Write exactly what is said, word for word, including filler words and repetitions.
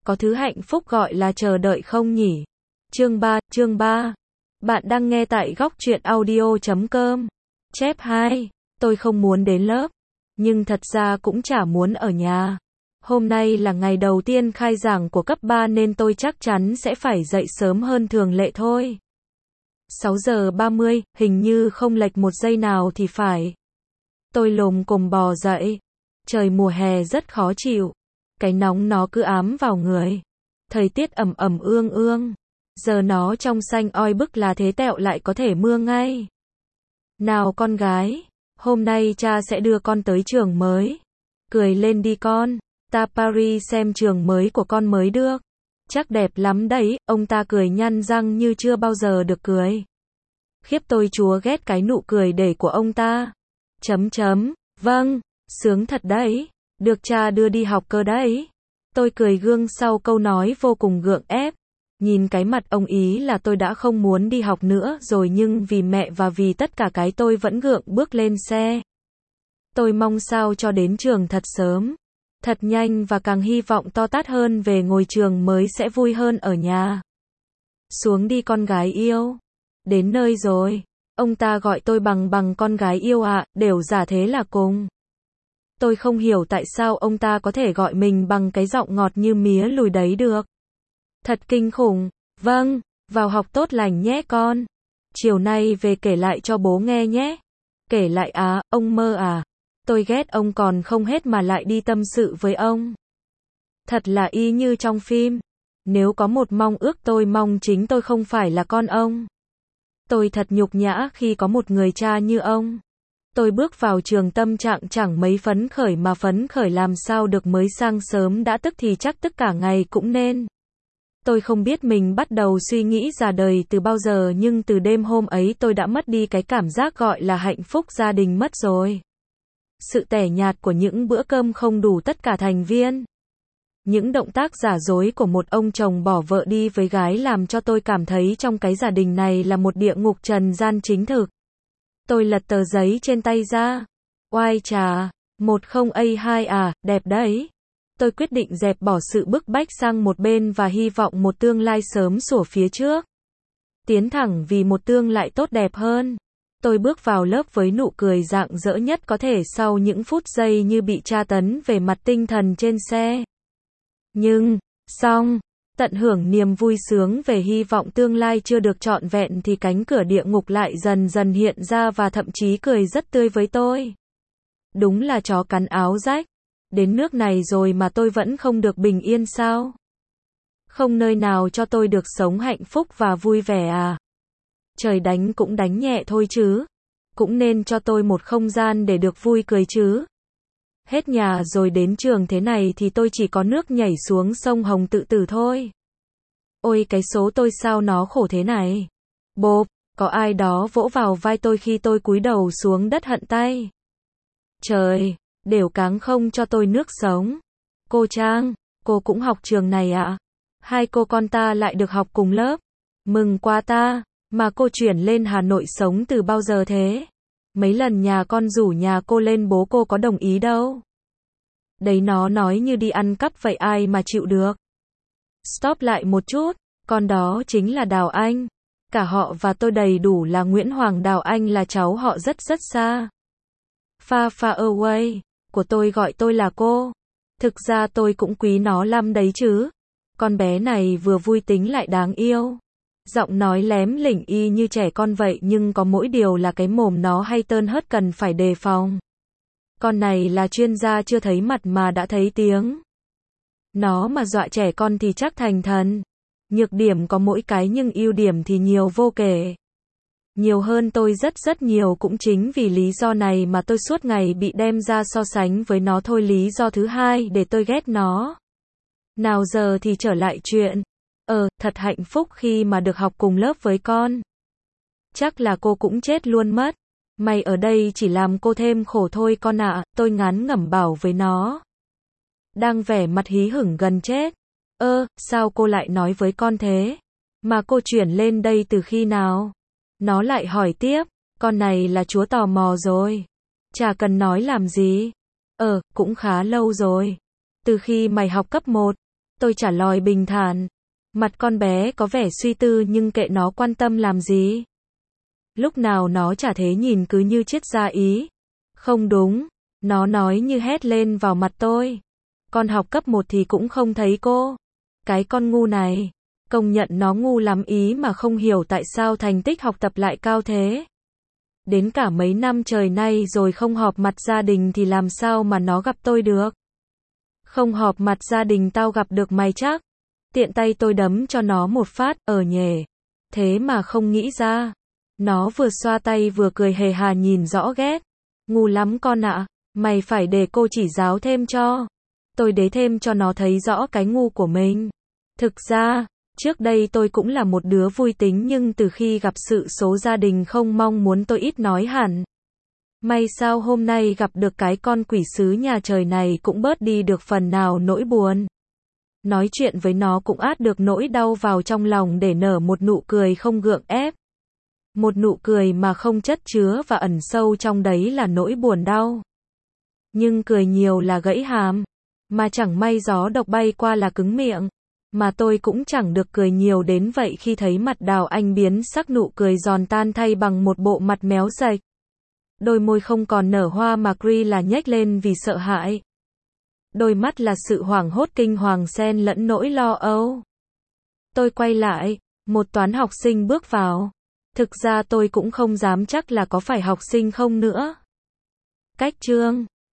có thứ hạnh phúc gọi là chờ đợi không nhỉ? Chương ba, chương ba. Bạn đang nghe tại góc truyện audio chấm com. Chép hai. Tôi không muốn đến lớp, nhưng thật ra cũng chả muốn ở nhà. Hôm nay là ngày đầu tiên khai giảng của cấp ba nên tôi chắc chắn sẽ phải dậy sớm hơn thường lệ thôi. sáu giờ ba mươi, hình như không lệch một giây nào thì phải. Tôi lồm cồm bò dậy. Trời mùa hè rất khó chịu. Cái nóng nó cứ ám vào người. Thời tiết ẩm ẩm ương ương. Giờ nó trong xanh oi bức là thế tẹo lại có thể mưa ngay. Nào con gái, hôm nay cha sẽ đưa con tới trường mới. Cười lên đi con, ta Paris xem trường mới của con mới được. Chắc đẹp lắm đấy, ông ta cười nhăn răng như chưa bao giờ được cười. Khiếp tôi chúa ghét cái nụ cười để của ông ta. Chấm chấm, vâng, sướng thật đấy, được cha đưa đi học cơ đấy. Tôi cười gương sau câu nói vô cùng gượng ép. Nhìn cái mặt ông ý là tôi đã không muốn đi học nữa rồi, nhưng vì mẹ và vì tất cả cái tôi vẫn gượng bước lên xe. Tôi mong sao cho đến trường thật sớm, thật nhanh và càng hy vọng to tát hơn về ngôi trường mới sẽ vui hơn ở nhà. Xuống đi con gái yêu. Đến nơi rồi. Ông ta gọi tôi bằng bằng con gái yêu ạ, à, đều giả thế là cùng. Tôi không hiểu tại sao ông ta có thể gọi mình bằng cái giọng ngọt như mía lùi đấy được. Thật kinh khủng. Vâng, vào học tốt lành nhé con. Chiều nay về kể lại cho bố nghe nhé. Kể lại à, ông mơ à. Tôi ghét ông còn không hết mà lại đi tâm sự với ông. Thật là y như trong phim. Nếu có một mong ước tôi mong chính tôi không phải là con ông. Tôi thật nhục nhã khi có một người cha như ông. Tôi bước vào trường tâm trạng chẳng mấy phấn khởi mà phấn khởi làm sao được, mới sáng sớm đã tức thì chắc tức cả ngày cũng nên. Tôi không biết mình bắt đầu suy nghĩ ra đời từ bao giờ, nhưng từ đêm hôm ấy tôi đã mất đi cái cảm giác gọi là hạnh phúc gia đình mất rồi. Sự tẻ nhạt của những bữa cơm không đủ tất cả thành viên. Những động tác giả dối của một ông chồng bỏ vợ đi với gái làm cho tôi cảm thấy trong cái gia đình này là một địa ngục trần gian chính thực. Tôi lật tờ giấy trên tay ra. Oai trà, một không A hai à, đẹp đấy. Tôi quyết định dẹp bỏ sự bức bách sang một bên và hy vọng một tương lai sớm sủa phía trước. Tiến thẳng vì một tương lai tốt đẹp hơn. Tôi bước vào lớp với nụ cười rạng rỡ nhất có thể sau những phút giây như bị tra tấn về mặt tinh thần trên xe. Nhưng, xong, tận hưởng niềm vui sướng về hy vọng tương lai chưa được trọn vẹn thì cánh cửa địa ngục lại dần dần hiện ra và thậm chí cười rất tươi với tôi. Đúng là chó cắn áo rách. Đến nước này rồi mà tôi vẫn không được bình yên sao? Không nơi nào cho tôi được sống hạnh phúc và vui vẻ à? Trời đánh cũng đánh nhẹ thôi chứ. Cũng nên cho tôi một không gian để được vui cười chứ. Hết nhà rồi đến trường thế này thì tôi chỉ có nước nhảy xuống sông Hồng tự tử thôi. Ôi cái số tôi sao nó khổ thế này. Bộp, có ai đó vỗ vào vai tôi khi tôi cúi đầu xuống đất hận tay. Trời, đều cáng không cho tôi nước sống. Cô Trang, cô cũng học trường này ạ? À? Hai cô con ta lại được học cùng lớp. Mừng quá ta, mà cô chuyển lên Hà Nội sống từ bao giờ thế? Mấy lần nhà con rủ nhà cô lên bố cô có đồng ý đâu. Đấy nó nói như đi ăn cắp vậy ai mà chịu được. Stop lại một chút, con đó chính là Đào Anh. Cả họ và tôi đầy đủ là Nguyễn Hoàng, Đào Anh là cháu họ rất rất xa. Far far away, của tôi gọi tôi là cô. Thực ra tôi cũng quý nó lắm đấy chứ. Con bé này vừa vui tính lại đáng yêu. Giọng nói lém lỉnh y như trẻ con vậy, nhưng có mỗi điều là cái mồm nó hay tơn hớt cần phải đề phòng. Con này là chuyên gia chưa thấy mặt mà đã thấy tiếng. Nó mà dọa trẻ con thì chắc thành thần. Nhược điểm có mỗi cái nhưng ưu điểm thì nhiều vô kể. Nhiều hơn tôi rất rất nhiều, cũng chính vì lý do này mà tôi suốt ngày bị đem ra so sánh với nó thôi. Lý do thứ hai để tôi ghét nó. Nào giờ thì trở lại chuyện. Ờ, thật hạnh phúc khi mà được học cùng lớp với con. Chắc là cô cũng chết luôn mất. Mày ở đây chỉ làm cô thêm khổ thôi con ạ, à, tôi ngán ngẩm bảo với nó. Đang vẻ mặt hí hửng gần chết. Ơ, sao cô lại nói với con thế? Mà cô chuyển lên đây từ khi nào? Nó lại hỏi tiếp, con này là chúa tò mò rồi. Chả cần nói làm gì. Ờ, cũng khá lâu rồi. Từ khi mày học cấp một. Tôi trả lời bình thản. Mặt con bé có vẻ suy tư nhưng kệ nó, quan tâm làm gì. Lúc nào nó chả thế, nhìn cứ như triết gia ý. Không đúng. Nó nói như hét lên vào mặt tôi. Con học cấp một thì cũng không thấy cô. Cái con ngu này. Công nhận nó ngu lắm ý mà không hiểu tại sao thành tích học tập lại cao thế. Đến cả mấy năm trời nay rồi không họp mặt gia đình thì làm sao mà nó gặp tôi được. Không họp mặt gia đình tao gặp được mày chắc. Tiện tay tôi đấm cho nó một phát, ở nhề. Thế mà không nghĩ ra. Nó vừa xoa tay vừa cười hề hà, nhìn rõ ghét. Ngu lắm con ạ, mày phải để cô chỉ giáo thêm cho. Tôi đế thêm cho nó thấy rõ cái ngu của mình. Thực ra, trước đây tôi cũng là một đứa vui tính nhưng từ khi gặp sự số gia đình không mong muốn tôi ít nói hẳn. May sao hôm nay gặp được cái con quỷ sứ nhà trời này cũng bớt đi được phần nào nỗi buồn. Nói chuyện với nó cũng át được nỗi đau vào trong lòng để nở một nụ cười không gượng ép. Một nụ cười mà không chất chứa và ẩn sâu trong đấy là nỗi buồn đau. Nhưng cười nhiều là gãy hàm. Mà chẳng may gió độc bay qua là cứng miệng. Mà tôi cũng chẳng được cười nhiều đến vậy khi thấy mặt Đào Anh biến sắc, nụ cười giòn tan thay bằng một bộ mặt méo sạch. Đôi môi không còn nở hoa mà Cree là nhếch lên vì sợ hãi. Đôi mắt là sự hoảng hốt kinh hoàng xen lẫn nỗi lo âu. Tôi quay lại, một toán học sinh bước vào. Thực ra tôi cũng không dám chắc là có phải học sinh không nữa. Cách chương